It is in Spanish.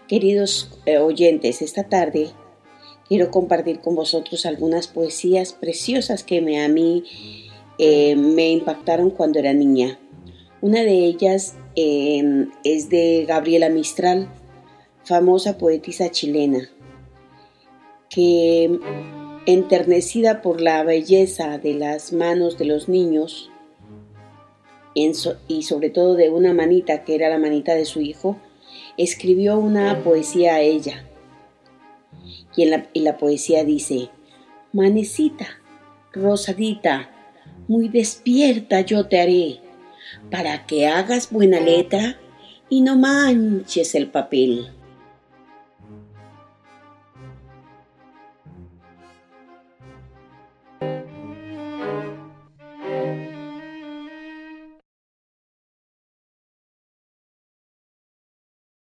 Queridos oyentes, esta tarde quiero compartir con vosotros algunas poesías preciosas que a mí me impactaron cuando era niña. Una de ellas es de Gabriela Mistral, famosa poetisa chilena, que enternecida por la belleza de las manos de los niños y sobre todo de una manita que era la manita de su hijo, escribió una poesía a ella. Y la poesía dice: manecita, rosadita, muy despierta yo te haré, para que hagas buena letra y no manches el papel.